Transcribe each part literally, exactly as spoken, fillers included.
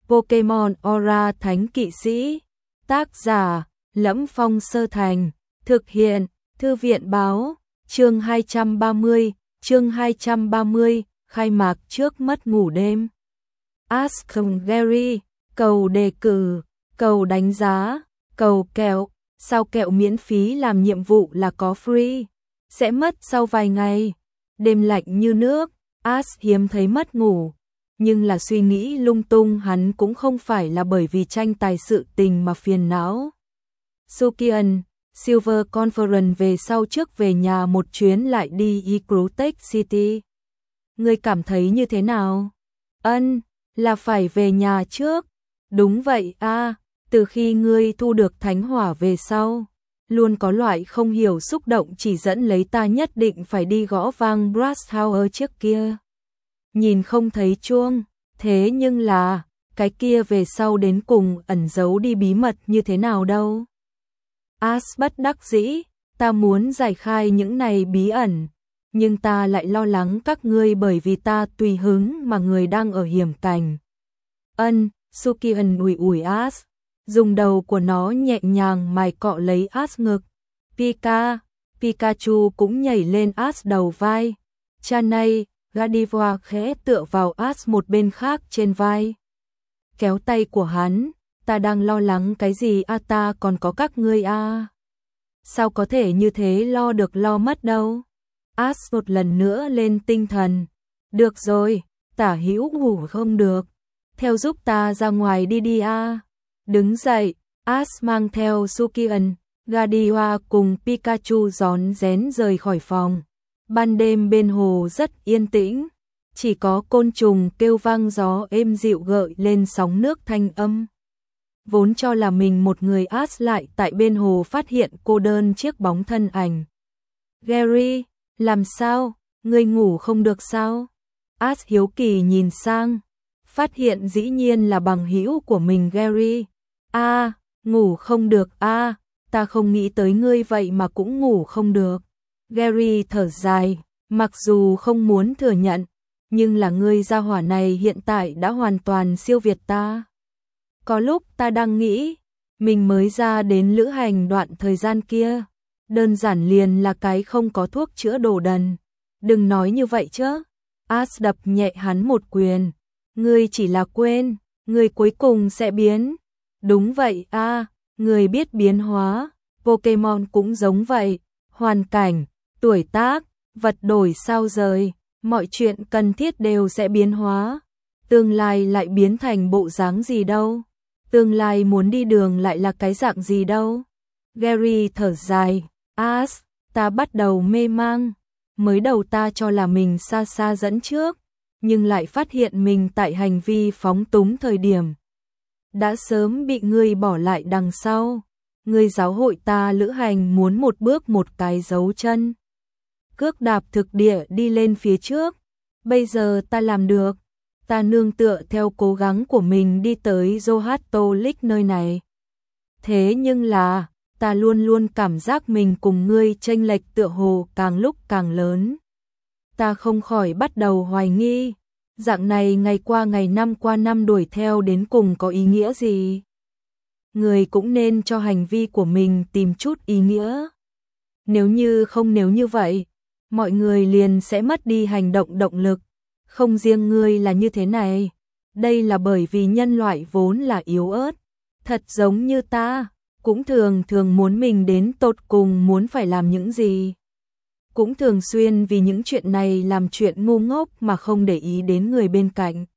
Pokemon Aura Thánh Kỵ Sĩ. Tác giả: Lẫm Phong Sơ Thành. Thực hiện: Thư viện báo. Chương hai trăm ba mươi, chương hai trăm ba mươi, khai mạc trước mất ngủ đêm. Ask Gary, cầu đề cử, cầu đánh giá, cầu kẹo, sao kẹo miễn phí làm nhiệm vụ là có free, sẽ mất sau vài ngày. Đêm lạnh như nước, Ash hiếm thấy mất ngủ, nhưng là suy nghĩ lung tung, hắn cũng không phải là bởi vì tranh tài sự tình mà phiền não. Sukian, Silver Conference về sau trước về nhà một chuyến lại đi Ecrutech City. Ngươi cảm thấy như thế nào? Ân, là phải về nhà trước. Đúng vậy a, à, từ khi ngươi thu được thánh hỏa về sau, luôn có loại không hiểu xúc động chỉ dẫn lấy ta nhất định phải đi gõ vang Brass Tower trước kia. Nhìn không thấy chuông, thế nhưng là, cái kia về sau đến cùng ẩn giấu đi bí mật như thế nào đâu. Ash bất đắc dĩ, ta muốn giải khai những này bí ẩn, nhưng ta lại lo lắng các ngươi bởi vì ta tùy hứng mà người đang ở hiểm cảnh. Ân, Sukian ủi ủi Ash, dùng đầu của nó nhẹ nhàng mài cọ lấy Ash ngực. Pika, Pikachu cũng nhảy lên Ash đầu vai. Chanay, Gardevoir khẽ tựa vào Ash một bên khác trên vai. Kéo tay của hắn, ta đang lo lắng cái gì a, à, ta còn có các ngươi a. À. Sao có thể như thế, lo được lo mất đâu. Ash một lần nữa lên tinh thần. Được rồi, Tả Hữu ngủ không được. Theo giúp ta ra ngoài đi đi a. À. Đứng dậy, Ash mang theo Sukian, Gardevoir cùng Pikachu rón rén rời khỏi phòng. Ban đêm bên hồ rất yên tĩnh, chỉ có côn trùng kêu vang, gió êm dịu gợi lên sóng nước thanh âm. Vốn cho là mình một người, Ash lại tại bên hồ phát hiện cô đơn chiếc bóng thân ảnh. Gary, làm sao? Ngươi ngủ không được sao? Ash hiếu kỳ nhìn sang, phát hiện dĩ nhiên là bằng hữu của mình Gary. A, à, ngủ không được a, à, ta không nghĩ tới ngươi vậy mà cũng ngủ không được. Gary thở dài, mặc dù không muốn thừa nhận, nhưng là ngươi gia hỏa này hiện tại đã hoàn toàn siêu việt ta. Có lúc ta đang nghĩ, mình mới ra đến lữ hành đoạn thời gian kia, đơn giản liền là cái không có thuốc chữa đồ đần. Đừng nói như vậy chứ. Ash đập nhẹ hắn một quyền. Ngươi chỉ là quên, ngươi cuối cùng sẽ biến. Đúng vậy a, à, người biết biến hóa, Pokemon cũng giống vậy, hoàn cảnh, tuổi tác, vật đổi sao rời, mọi chuyện cần thiết đều sẽ biến hóa. Tương lai lại biến thành bộ dáng gì đâu? Tương lai muốn đi đường lại là cái dạng gì đâu? Gary thở dài, Ash, ta bắt đầu mê mang. Mới đầu ta cho là mình xa xa dẫn trước, nhưng lại phát hiện mình tại hành vi phóng túng thời điểm đã sớm bị ngươi bỏ lại đằng sau. Ngươi giáo hội ta lữ hành muốn một bước một cái dấu chân, cước đạp thực địa đi lên phía trước. Bây giờ ta làm được, ta nương tựa theo cố gắng của mình đi tới Johto League nơi này. Thế nhưng là, ta luôn luôn cảm giác mình cùng ngươi chênh lệch tựa hồ càng lúc càng lớn. Ta không khỏi bắt đầu hoài nghi, dạng này ngày qua ngày, năm qua năm đuổi theo đến cùng có ý nghĩa gì? Người cũng nên cho hành vi của mình tìm chút ý nghĩa. Nếu như không nếu như vậy, mọi người liền sẽ mất đi hành động động lực. Không riêng ngươi là như thế này, đây là bởi vì nhân loại vốn là yếu ớt, thật giống như ta, cũng thường thường muốn mình đến tột cùng muốn phải làm những gì. Cũng thường xuyên vì những chuyện này làm chuyện ngu ngốc mà không để ý đến người bên cạnh.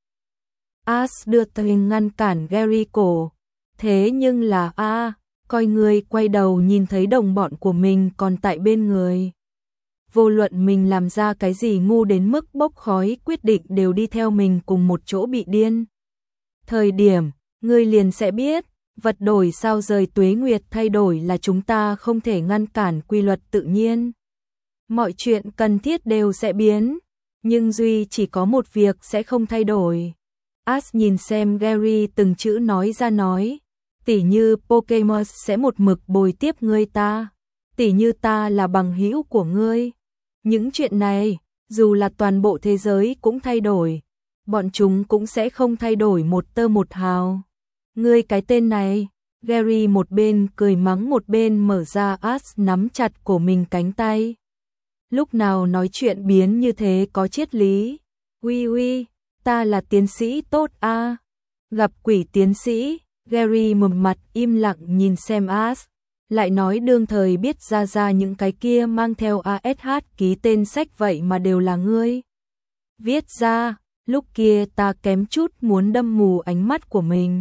Ash đưa tay ngăn cản Gary cổ. Thế nhưng là a, à, coi người quay đầu nhìn thấy đồng bọn của mình còn tại bên người. Vô luận mình làm ra cái gì ngu đến mức bốc khói quyết định đều đi theo mình cùng một chỗ bị điên. Thời điểm, ngươi liền sẽ biết, vật đổi sao rời, tuế nguyệt thay đổi là chúng ta không thể ngăn cản quy luật tự nhiên. Mọi chuyện cần thiết đều sẽ biến, nhưng duy chỉ có một việc sẽ không thay đổi. Ash nhìn xem Gary từng chữ nói ra nói, tỉ như Pokemon sẽ một mực bồi tiếp ngươi ta, tỉ như ta là bằng hữu của ngươi. Những chuyện này, dù là toàn bộ thế giới cũng thay đổi, bọn chúng cũng sẽ không thay đổi một tơ một hào. Ngươi cái tên này, Gary một bên cười mắng một bên mở ra Ash nắm chặt cổ mình cánh tay. Lúc nào nói chuyện biến như thế có triết lý. Uy uy, ta là tiến sĩ tốt a. À. Gặp quỷ tiến sĩ, Gary mồm mặt im lặng nhìn xem Ash, lại nói đương thời biết ra ra những cái kia mang theo a ét hát ký tên sách vậy mà đều là ngươi. Viết ra, lúc kia ta kém chút muốn đâm mù ánh mắt của mình.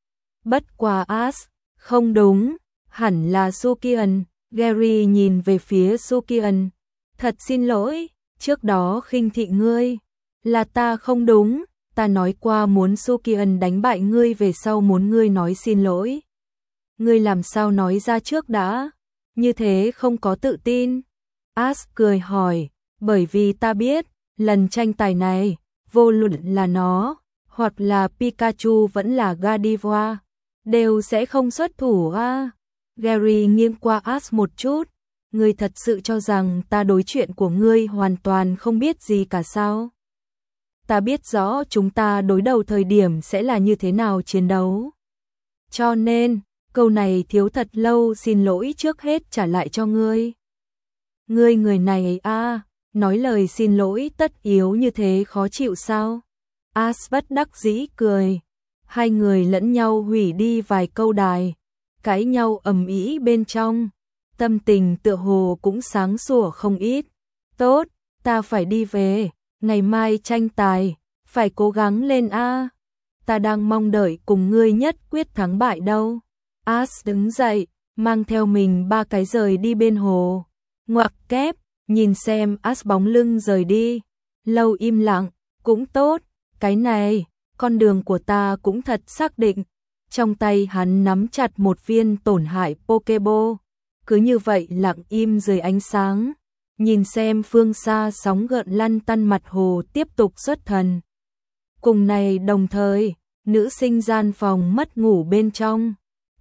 Bất quá Ash, không đúng, hẳn là Sukian. Gary nhìn về phía Sukian. Thật xin lỗi, trước đó khinh thị ngươi. Là ta không đúng, ta nói qua muốn Sukian đánh bại ngươi về sau muốn ngươi nói xin lỗi. Ngươi làm sao nói ra trước đã, như thế không có tự tin. Ash cười hỏi, bởi vì ta biết, lần tranh tài này, vô luận là nó, hoặc là Pikachu vẫn là Gardevoir, đều sẽ không xuất thủ a. À. Gary nghiêng qua Ash một chút, ngươi thật sự cho rằng ta đối chuyện của ngươi hoàn toàn không biết gì cả sao? Ta biết rõ chúng ta đối đầu thời điểm sẽ là như thế nào chiến đấu. Cho nên, câu này thiếu thật lâu xin lỗi trước hết trả lại cho ngươi. Ngươi người này a, à, nói lời xin lỗi tất yếu như thế khó chịu sao? Ash bất đắc dĩ cười. Hai người lẫn nhau hủy đi vài câu đài, cãi nhau ầm ĩ bên trong. Tâm tình tựa hồ cũng sáng sủa không ít. Tốt, ta phải đi về, ngày mai tranh tài, phải cố gắng lên a. Ta đang mong đợi cùng ngươi nhất quyết thắng bại đâu. Ash đứng dậy, mang theo mình ba cái rời đi bên hồ. Ngoặc kép, nhìn xem Ash bóng lưng rời đi. Lâu im lặng, cũng tốt, cái này, con đường của ta cũng thật xác định. Trong tay hắn nắm chặt một viên tổn hại Pokeball. Cứ như vậy lặng im dưới ánh sáng. Nhìn xem phương xa sóng gợn lăn tăn mặt hồ tiếp tục xuất thần. Cùng này đồng thời, nữ sinh gian phòng mất ngủ bên trong.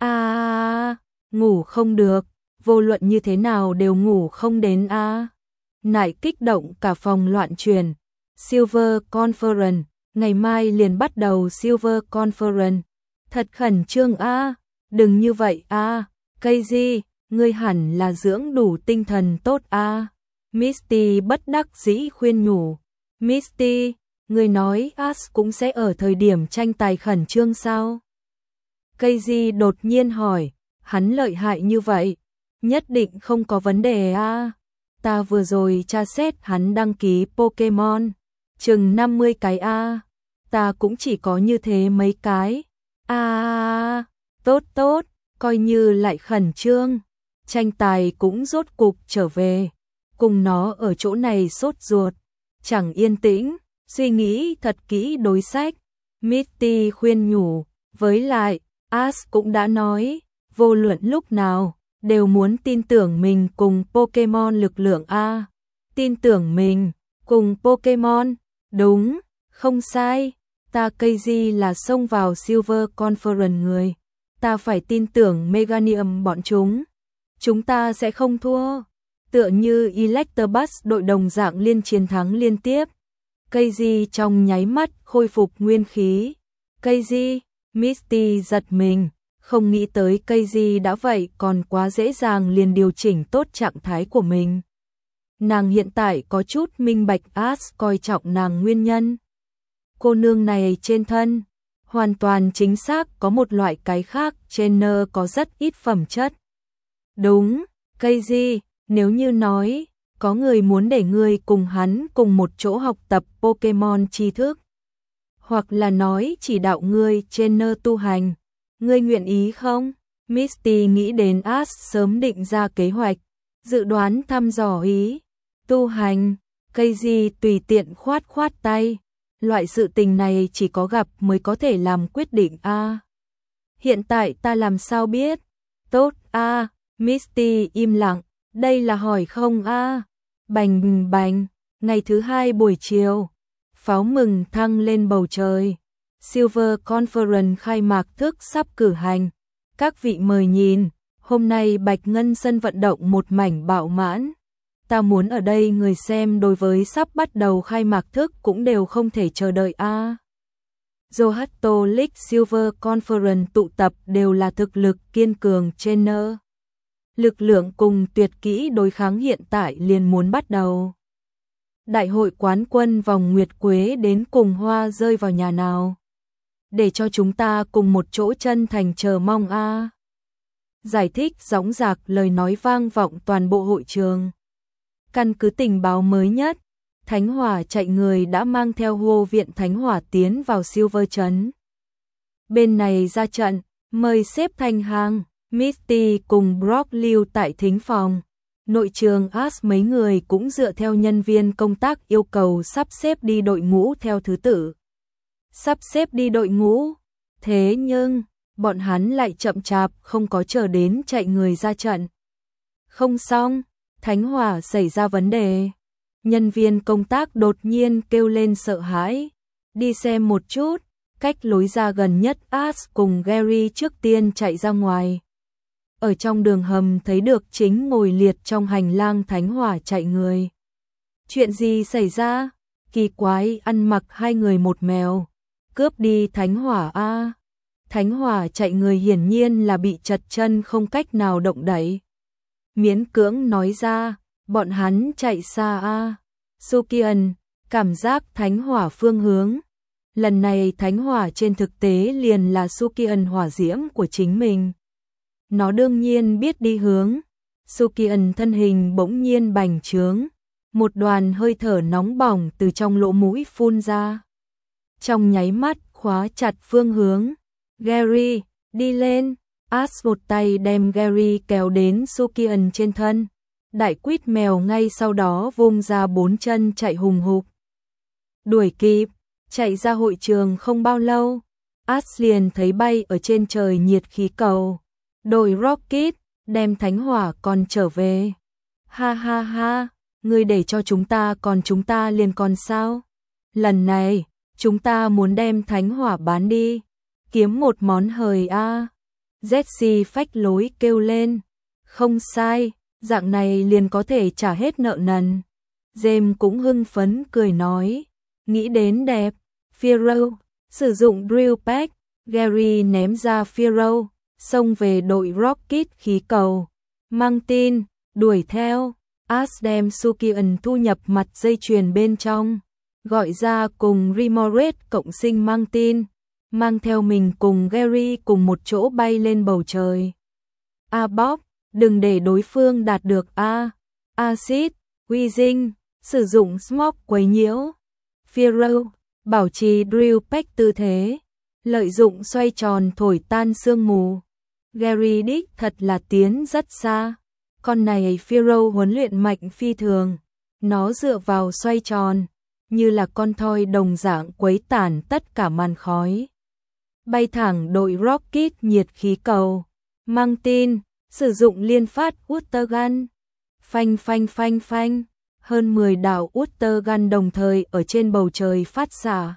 A, ngủ không được, vô luận như thế nào đều ngủ không đến a. Nại kích động cả phòng loạn truyền. Silver Conference, ngày mai liền bắt đầu Silver Conference. Thật khẩn trương a, đừng như vậy a. Casey, ngươi hẳn là dưỡng đủ tinh thần tốt a. Misty bất đắc dĩ khuyên nhủ. Misty, ngươi nói Ash cũng sẽ ở thời điểm tranh tài khẩn trương sao? Casey đột nhiên hỏi, hắn lợi hại như vậy, nhất định không có vấn đề a. Ta vừa rồi tra xét hắn đăng ký Pokemon, chừng năm mươi cái a. Ta cũng chỉ có như thế mấy cái. A, tốt tốt, coi như lại khẩn trương. Tranh tài cũng rốt cục trở về. Cùng nó ở chỗ này sốt ruột, chẳng yên tĩnh, suy nghĩ thật kỹ đối sách. Misty khuyên nhủ, với lại, Ash cũng đã nói, vô luận lúc nào, đều muốn tin tưởng mình cùng Pokemon lực lượng A. Tin tưởng mình, cùng Pokemon, đúng, không sai, ta Casey là xông vào Silver Conference người. Ta phải tin tưởng Meganium bọn chúng. Chúng ta sẽ không thua. Tựa như Electabuzz đội đồng dạng liên chiến thắng liên tiếp. Casey trong nháy mắt khôi phục nguyên khí. Casey, Misty giật mình, không nghĩ tới Casey đã vậy còn quá dễ dàng liền điều chỉnh tốt trạng thái của mình. Nàng hiện tại có chút minh bạch Ash coi trọng nàng nguyên nhân. Cô nương này trên thân, hoàn toàn chính xác có một loại cái khác, trainer có rất ít phẩm chất. Đúng, Casey, nếu như nói, có người muốn để ngươi cùng hắn cùng một chỗ học tập Pokemon tri thức, hoặc là nói chỉ đạo ngươi trainer tu hành, ngươi nguyện ý không? Misty nghĩ đến Ash sớm định ra kế hoạch, dự đoán thăm dò ý, tu hành. Casey tùy tiện khoát khoát tay, loại sự tình này chỉ có gặp mới có thể làm quyết định a. À, hiện tại ta làm sao biết? Tốt a. À, Misty im lặng, đây là hỏi không a. À. Bành bành, ngày thứ hai buổi chiều, pháo mừng thăng lên bầu trời. Silver Conference khai mạc thức sắp cử hành. Các vị mời nhìn, hôm nay Bạch Ngân sân vận động một mảnh bạo mãn. Ta muốn ở đây người xem đối với sắp bắt đầu khai mạc thức cũng đều không thể chờ đợi a. À. Zohato League Silver Conference tụ tập đều là thực lực kiên cường trainer. Lực lượng cùng tuyệt kỹ đối kháng hiện tại liền muốn bắt đầu. Đại hội quán quân vòng Nguyệt Quế đến cùng hoa rơi vào nhà nào? Để cho chúng ta cùng một chỗ chân thành chờ mong a. À. Giải thích dõng dạc lời nói vang vọng toàn bộ hội trường. Căn cứ tình báo mới nhất, Thánh Hỏa chạy người đã mang theo hô viện Thánh Hỏa tiến vào Silver Trấn. Bên này ra trận, mời xếp thành hàng, Misty cùng Brock lưu tại thính phòng. Nội trường Ash mấy người cũng dựa theo nhân viên công tác yêu cầu sắp xếp đi đội ngũ theo thứ tự. Sắp xếp đi đội ngũ, thế nhưng, bọn hắn lại chậm chạp không có chờ đến chạy người ra trận. Không xong, Thánh Hỏa xảy ra vấn đề. Nhân viên công tác đột nhiên kêu lên sợ hãi. Đi xem một chút, cách lối ra gần nhất Ash cùng Gary trước tiên chạy ra ngoài. Ở trong đường hầm thấy được chính ngồi liệt trong hành lang Thánh Hỏa chạy người. Chuyện gì xảy ra? Kỳ quái ăn mặc hai người một mèo. Cướp đi Thánh Hỏa a. À. Thánh Hỏa chạy người hiển nhiên là bị chật chân không cách nào động đậy. Miễn cưỡng nói ra, bọn hắn chạy xa a. À. Sukian, cảm giác Thánh Hỏa phương hướng. Lần này Thánh Hỏa trên thực tế liền là Sukian hỏa diễm của chính mình. Nó đương nhiên biết đi hướng. Sukian thân hình bỗng nhiên bành trướng. Một đoàn hơi thở nóng bỏng từ trong lỗ mũi phun ra. Trong nháy mắt khóa chặt phương hướng. Gary, đi lên. Ash một tay đem Gary kéo đến Sukian trên thân. Đại quýt mèo ngay sau đó vung ra bốn chân chạy hùng hục. Đuổi kịp, chạy ra hội trường không bao lâu. Ash liền thấy bay ở trên trời nhiệt khí cầu. Đội Rocket, đem Thánh Hỏa còn trở về. Ha ha ha, ngươi để cho chúng ta còn chúng ta liền còn sao? Lần này, chúng ta muốn đem Thánh Hỏa bán đi. Kiếm một món hời a. À. Jesse phách lối kêu lên. Không sai, dạng này liền có thể trả hết nợ nần. James cũng hưng phấn cười nói. Nghĩ đến đẹp. Pharaoh, sử dụng drill pack. Gary ném ra Pharaoh. Xông về đội Rocket khí cầu. Mang tin, đuổi theo. Ash đem Sukian thu nhập mặt dây chuyền bên trong. Gọi ra cùng Remoraid cộng sinh mang tin. Mang theo mình cùng Gary cùng một chỗ bay lên bầu trời. A Bob, đừng để đối phương đạt được A. Acid, Weezing, sử dụng Smoke quấy nhiễu. Pharaoh, bảo trì drill pack tư thế. Lợi dụng xoay tròn thổi tan sương mù. Gary đích thật là tiến rất xa. Con này Pharaoh huấn luyện mạnh phi thường. Nó dựa vào xoay tròn, như là con thoi đồng dạng quấy tản tất cả màn khói. Bay thẳng đội Rocket nhiệt khí cầu. Mang tin, sử dụng liên phát Water Gun. Phanh phanh phanh phanh. Hơn mười đạo Water Gun đồng thời ở trên bầu trời phát xạ.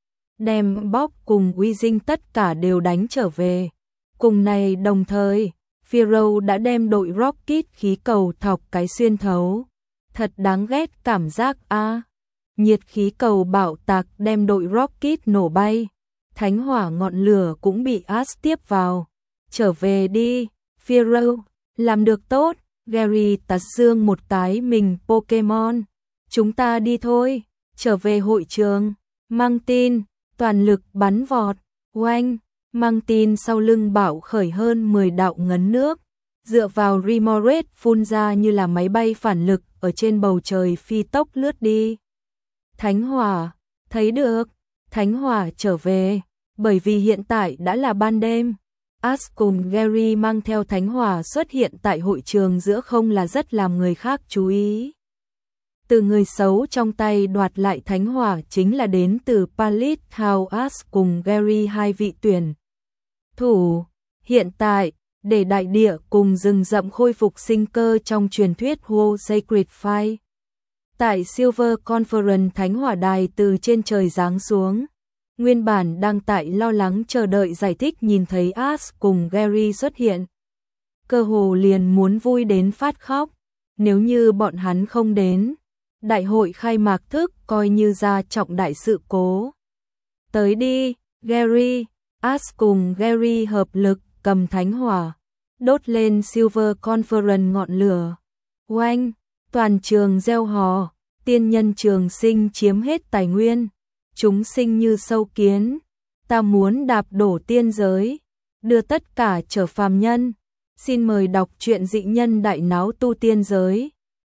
Đem Bob cùng Weezing tất cả đều đánh trở về. Cùng này đồng thời, Pharaoh đã đem đội Rocket khí cầu thọc cái xuyên thấu. Thật đáng ghét cảm giác a. À. Nhiệt khí cầu bạo tạc đem đội Rocket nổ bay. Thánh Hỏa ngọn lửa cũng bị Ash tiếp vào. Trở về đi, Pharaoh, làm được tốt. Gary tạt dương một cái mình Pokemon. Chúng ta đi thôi, trở về hội trường. Mang tin, toàn lực bắn vọt, oanh. Mang tin sau lưng bạo khởi hơn mười đạo ngấn nước. Dựa vào Remoraid phun ra như là máy bay phản lực ở trên bầu trời phi tốc lướt đi. Thánh Hỏa, thấy được, Thánh Hỏa trở về, bởi vì hiện tại đã là ban đêm. Ash cùng Gary mang theo Thánh Hỏa xuất hiện tại hội trường giữa không là rất làm người khác chú ý. Từ người xấu trong tay đoạt lại Thánh Hỏa chính là đến từ Palace House. Ash cùng Gary hai vị tuyển thủ. Hiện tại, để đại địa cùng rừng rậm khôi phục sinh cơ trong truyền thuyết World Sacred Fire. Tại Silver Conference Thánh Hỏa đài từ trên trời giáng xuống. Nguyên bản đang tại lo lắng chờ đợi giải thích nhìn thấy Ash cùng Gary xuất hiện. Cơ hồ liền muốn vui đến phát khóc. nếu như bọn hắn không đến, đại hội khai mạc thức coi như ra trọng đại sự cố. Tới đi, Gary, Ash cùng Gary hợp lực cầm thánh hỏa, đốt lên Silver Conference ngọn lửa. Oanh, toàn trường reo hò, tiên nhân trường sinh chiếm hết tài nguyên, chúng sinh như sâu kiến, ta muốn đạp đổ tiên giới, đưa tất cả trở phàm nhân. Xin mời đọc truyện Dị Nhân Đại Náo Tu Tiên Giới.